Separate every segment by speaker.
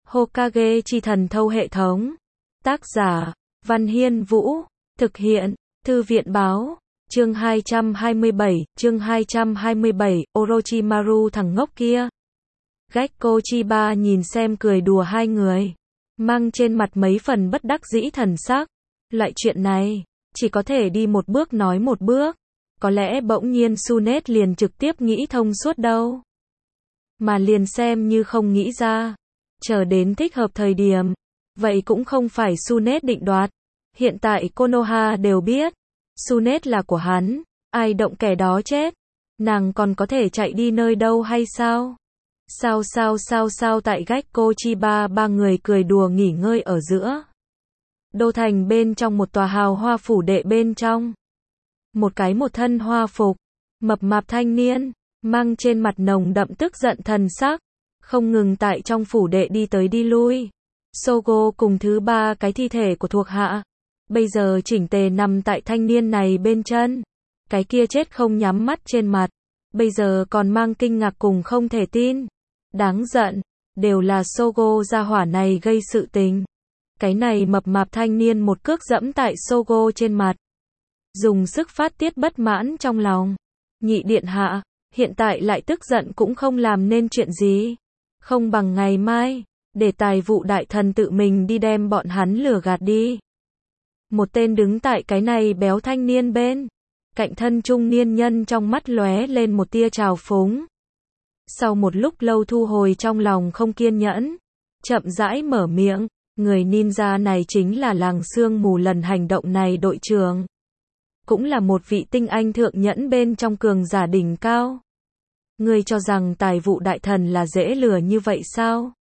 Speaker 1: Hokage chi thần thâu hệ thống. Tác giả, Văn Hiên Vũ. Thực hiện, Thư viện báo. Chương 227, Orochimaru thằng ngốc kia. Gekko Chiba nhìn xem cười đùa hai người, mang trên mặt mấy phần bất đắc dĩ thần sắc. Loại chuyện này, chỉ có thể đi một bước nói một bước. Có lẽ bỗng nhiên Sunet liền trực tiếp nghĩ thông suốt đâu. Mà liền xem như không nghĩ ra. Chờ đến thích hợp thời điểm. Vậy cũng không phải Sunet định đoạt. Hiện tại Konoha đều biết. Sunet là của hắn. Ai động kẻ đó chết. Nàng còn có thể chạy đi nơi đâu hay sao? Sao tại Gekko Chiba ba người cười đùa nghỉ ngơi ở giữa đô thành bên trong một tòa hào hoa phủ đệ bên trong. Một thân hoa phục, mập mạp thanh niên, mang trên mặt nồng đậm tức giận thần sắc, không ngừng tại trong phủ đệ đi tới đi lui. Sogo cùng thứ ba cái thi thể của thuộc hạ, bây giờ chỉnh tề nằm tại thanh niên này bên chân. Cái kia chết không nhắm mắt trên mặt, bây giờ còn mang kinh ngạc cùng không thể tin. Đáng giận, đều là Sogo gia hỏa này gây sự tình. Cái này mập mạp thanh niên một cước dẫm tại Sogo trên mặt, dùng sức phát tiết bất mãn trong lòng. Nhị điện hạ, hiện tại lại tức giận cũng không làm nên chuyện gì. Không bằng ngày mai, để tài vụ đại thần tự mình đi đem bọn hắn lừa gạt đi. Một tên đứng tại cái này béo thanh niên bên cạnh thân trung niên nhân trong mắt lóe lên một tia trào phúng. Sau một lúc lâu thu hồi trong lòng không kiên nhẫn, chậm rãi mở miệng, người ninja này chính là làng sương mù lần hành động này đội trưởng. Cũng là một vị tinh anh thượng nhẫn bên trong cường giả đỉnh cao. Ngươi cho rằng tài vụ đại thần là dễ lừa như vậy sao?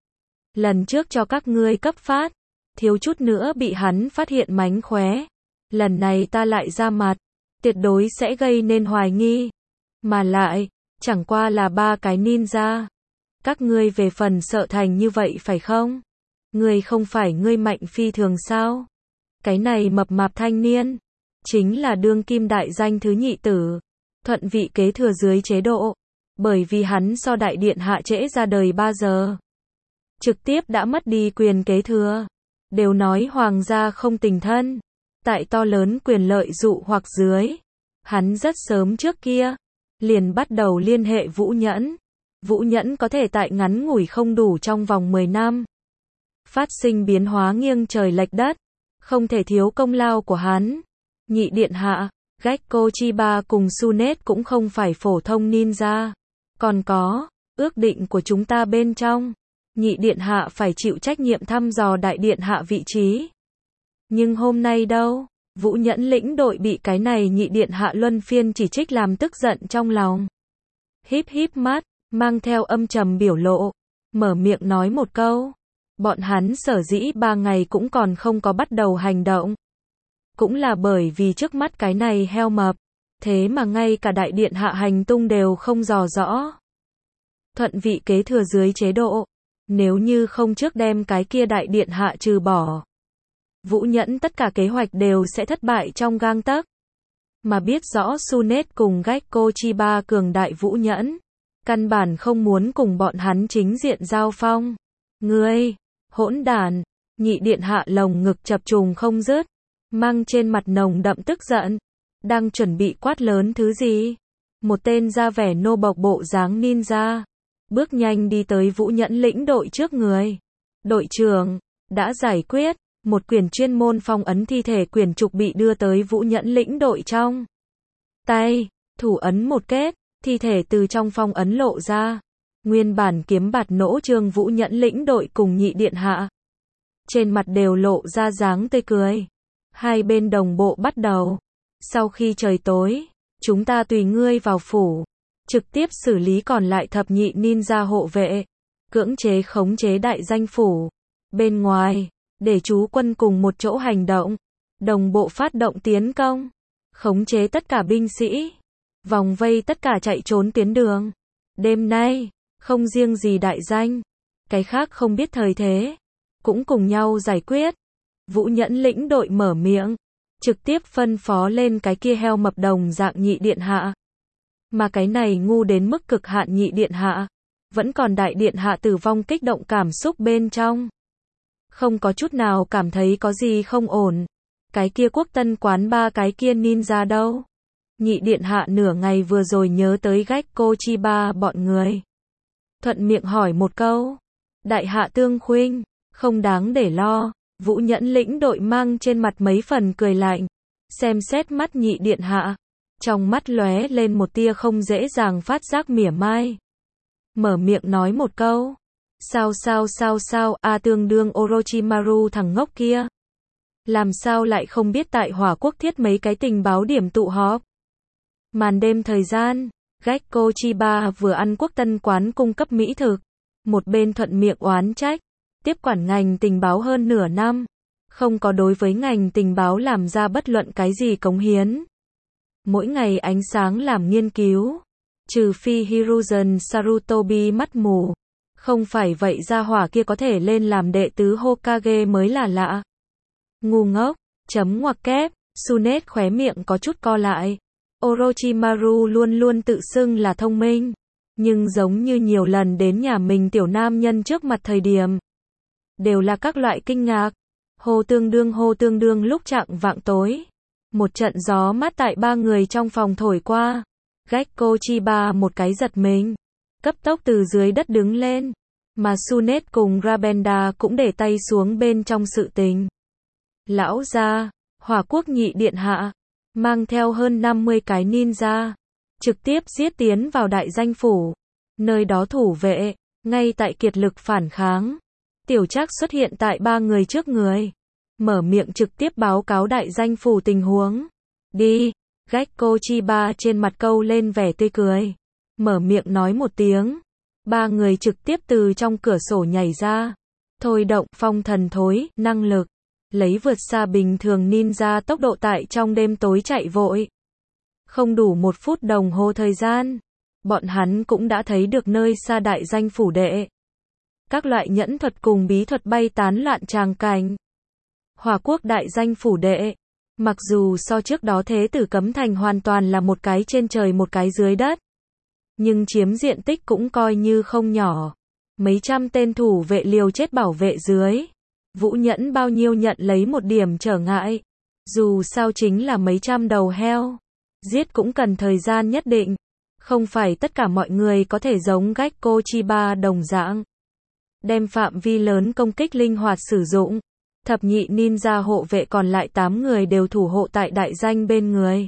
Speaker 1: Lần trước cho các ngươi cấp phát, thiếu chút nữa bị hắn phát hiện mánh khóe. Lần này ta lại ra mặt, tuyệt đối sẽ gây nên hoài nghi. Mà lại, chẳng qua là ba cái ninja. Các ngươi về phần sợ thành như vậy phải không? Ngươi không phải ngươi mạnh phi thường sao? Cái này mập mạp thanh niên, chính là đương kim đại danh thứ nhị tử, thuận vị kế thừa dưới chế độ. Bởi vì hắn so đại điện hạ trễ ra đời 3 giờ. Trực tiếp đã mất đi quyền kế thừa. Đều nói hoàng gia không tình thân. Tại to lớn quyền lợi dụ hoặc dưới. Hắn rất sớm trước kia liền bắt đầu liên hệ Vũ Nhẫn. Vũ Nhẫn có thể tại ngắn ngủi không đủ trong vòng 10 năm. Phát sinh biến hóa nghiêng trời lệch đất. Không thể thiếu công lao của hắn. Nhị điện hạ, Gekko Chiba cùng Sunet cũng không phải phổ thông ninja. Còn có, ước định của chúng ta bên trong. Nhị điện hạ phải chịu trách nhiệm thăm dò đại điện hạ vị trí. Nhưng hôm nay đâu? Vũ Nhẫn lĩnh đội bị cái này nhị điện hạ luân phiên chỉ trích làm tức giận trong lòng. Híp mắt, mang theo âm trầm biểu lộ. Mở miệng nói một câu. Bọn hắn sở dĩ 3 ngày cũng còn không có bắt đầu hành động. Cũng là bởi vì trước mắt cái này heo mập. Thế mà ngay cả đại điện hạ hành tung đều không dò rõ. Thuận vị kế thừa dưới chế độ. Nếu như không trước đem cái kia đại điện hạ trừ bỏ, Vũ Nhẫn tất cả kế hoạch đều sẽ thất bại trong gang tấc. Mà biết rõ Sunet cùng Gekko Chiba cường đại Vũ Nhẫn, căn bản không muốn cùng bọn hắn chính diện giao phong. Ngươi, hỗn đản, nhị điện hạ lồng ngực chập trùng không dứt, mang trên mặt nồng đậm tức giận, đang chuẩn bị quát lớn thứ gì. Một tên ra vẻ nô bộc bộ dáng ninja, bước nhanh đi tới Vũ Nhẫn lĩnh đội trước người. Đội trưởng, đã giải quyết. Một quyển chuyên môn phong ấn thi thể quyển trục bị đưa tới Vũ Nhẫn lĩnh đội trong tay. Thủ ấn một kết, thi thể từ trong phong ấn lộ ra. Nguyên bản kiếm bạt nỗ trương Vũ Nhẫn lĩnh đội cùng nhị điện hạ. Trên mặt đều lộ ra dáng tươi cười. Hai bên đồng bộ bắt đầu. Sau khi trời tối, chúng ta tùy ngươi vào phủ. Trực tiếp xử lý còn lại thập nhị ninja hộ vệ. Cưỡng chế khống chế đại danh phủ. Bên ngoài, để chú quân cùng một chỗ hành động. Đồng bộ phát động tiến công. Khống chế tất cả binh sĩ. Vòng vây tất cả chạy trốn tuyến đường. Đêm nay, không riêng gì đại danh. Cái khác không biết thời thế. Cũng cùng nhau giải quyết. Vũ Nhẫn lĩnh đội mở miệng. Trực tiếp phân phó lên cái kia heo mập đồng dạng nhị điện hạ. Mà cái này ngu đến mức cực hạn nhị điện hạ. vẫn còn đại điện hạ tử vong kích động cảm xúc bên trong. Không có chút nào cảm thấy có gì không ổn. Cái kia quốc tân quán ba cái kia ninja đâu? Nhị điện hạ nửa ngày vừa rồi nhớ tới Gecko Chiba bọn người. Thuận miệng hỏi một câu. Đại hạ Tương Khuynh, không đáng để lo. Vũ Nhẫn lĩnh đội mang trên mặt mấy phần cười lạnh. Xem xét mắt nhị điện hạ. Trong mắt lóe lên một tia không dễ dàng phát giác mỉa mai. Mở miệng nói một câu. Sao, tương đương Orochimaru thằng ngốc kia. Làm sao lại không biết tại Hỏa Quốc thiết mấy cái tình báo điểm tụ họp. Màn đêm thời gian, Gecko Chiba vừa ăn quốc tân quán cung cấp mỹ thực. Một bên thuận miệng oán trách. Tiếp quản ngành tình báo hơn nửa năm. Không có đối với ngành tình báo làm ra bất luận cái gì cống hiến. Mỗi ngày ánh sáng làm nghiên cứu. Trừ phi Hiruzen Sarutobi mắt mù. Không phải vậy gia hỏa kia có thể lên làm đệ tứ Hokage mới là lạ. Ngu ngốc, chấm ngoặc kép, Sunet khóe miệng có chút co lại. Orochimaru luôn luôn tự xưng là thông minh. Nhưng giống như nhiều lần đến nhà mình tiểu nam nhân trước mặt thời điểm. Đều là các loại kinh ngạc. Hô tương đương lúc chạng vạng tối. Một trận gió mát tại ba người trong phòng thổi qua. Gecko Chiba một cái giật mình. Cấp tốc từ dưới đất đứng lên. Mà Sunet cùng Rabenda cũng để tay xuống bên trong sự tình. Lão gia, Hỏa Quốc nhị điện hạ, mang theo hơn 50 cái ninja. Trực tiếp giết tiến vào đại danh phủ. Nơi đó thủ vệ, ngay tại kiệt lực phản kháng. Tiểu Trác xuất hiện tại ba người trước người. Mở miệng trực tiếp báo cáo đại danh phủ tình huống. Đi, Gecko Chiba trên mặt câu lên vẻ tươi cười. Mở miệng nói một tiếng. Ba người trực tiếp từ trong cửa sổ nhảy ra. Thôi động phong thần thối, năng lực. Lấy vượt xa bình thường ninja tốc độ tại trong đêm tối chạy vội. Không đủ 1 phút đồng hồ thời gian. Bọn hắn cũng đã thấy được nơi xa đại danh phủ đệ. Các loại nhẫn thuật cùng bí thuật bay tán loạn tràng cảnh. Hỏa Quốc đại danh phủ đệ. Mặc dù so trước đó Thế Tử Cấm Thành hoàn toàn là một cái trên trời một cái dưới đất. Nhưng chiếm diện tích cũng coi như không nhỏ. Mấy trăm tên thủ vệ liều chết bảo vệ dưới. Vũ Nhẫn bao nhiêu nhận lấy một điểm trở ngại. Dù sao chính là mấy trăm đầu heo. Giết cũng cần thời gian nhất định. Không phải tất cả mọi người có thể giống Gecko Chiba đồng dạng. Đem phạm vi lớn công kích linh hoạt sử dụng. Thập nhị ninja hộ vệ còn lại 8 người đều thủ hộ tại đại danh bên người.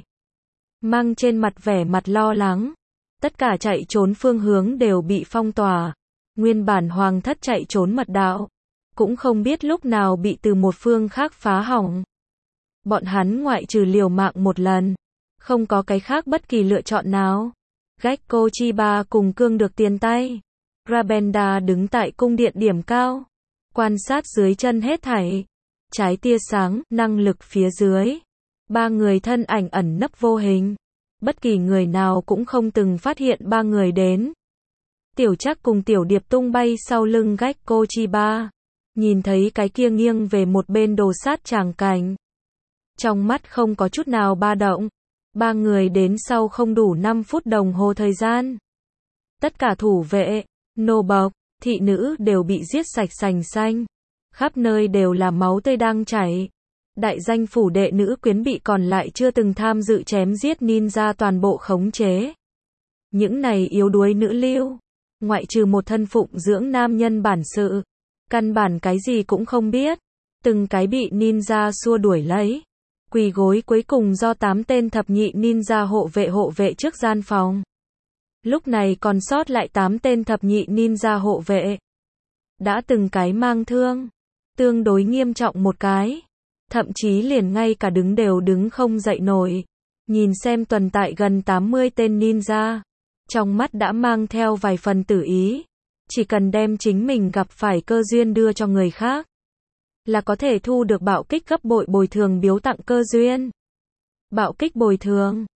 Speaker 1: Mang trên mặt vẻ mặt lo lắng. Tất cả chạy trốn phương hướng đều bị phong tỏa. Nguyên bản hoàng thất chạy trốn mật đạo. Cũng không biết lúc nào bị từ một phương khác phá hỏng. Bọn hắn ngoại trừ liều mạng một lần. Không có cái khác bất kỳ lựa chọn nào. Gecko Chiba cùng cương được tiền tay. Rabenda đứng tại cung điện điểm cao. Quan sát dưới chân hết thảy. Trái tia sáng, năng lực phía dưới. Ba người thân ảnh ẩn nấp vô hình. Bất kỳ người nào cũng không từng phát hiện ba người đến. Tiểu Trác cùng Tiểu Điệp tung bay sau lưng Gecko Chiba. Nhìn thấy cái kia nghiêng về một bên đồ sát tràng cảnh. Trong mắt không có chút nào ba động. Ba người đến sau không đủ 5 phút đồng hồ thời gian. Tất cả thủ vệ, nô bộc, thị nữ đều bị giết sạch sành xanh. Khắp nơi đều là máu tươi đang chảy. Đại danh phủ đệ nữ quyến bị còn lại chưa từng tham dự chém giết ninja toàn bộ khống chế. Những này yếu đuối nữ lưu. Ngoại trừ một thân phụng dưỡng nam nhân bản sự. Căn bản cái gì cũng không biết. Từng cái bị ninja xua đuổi lấy. Quỳ gối cuối cùng do 8 tên thập nhị ninja hộ vệ trước gian phòng. Lúc này còn sót lại 8 tên thập nhị ninja hộ vệ. Đã từng cái mang thương. Tương đối nghiêm trọng một cái. Thậm chí liền ngay cả đứng đều đứng không dậy nổi. Nhìn xem tuần tại gần 80 tên ninja. Trong mắt đã mang theo vài phần tử ý. Chỉ cần đem chính mình gặp phải cơ duyên đưa cho người khác. Là có thể thu được bạo kích gấp bội bồi thường biếu tặng cơ duyên. Bạo kích bồi thường.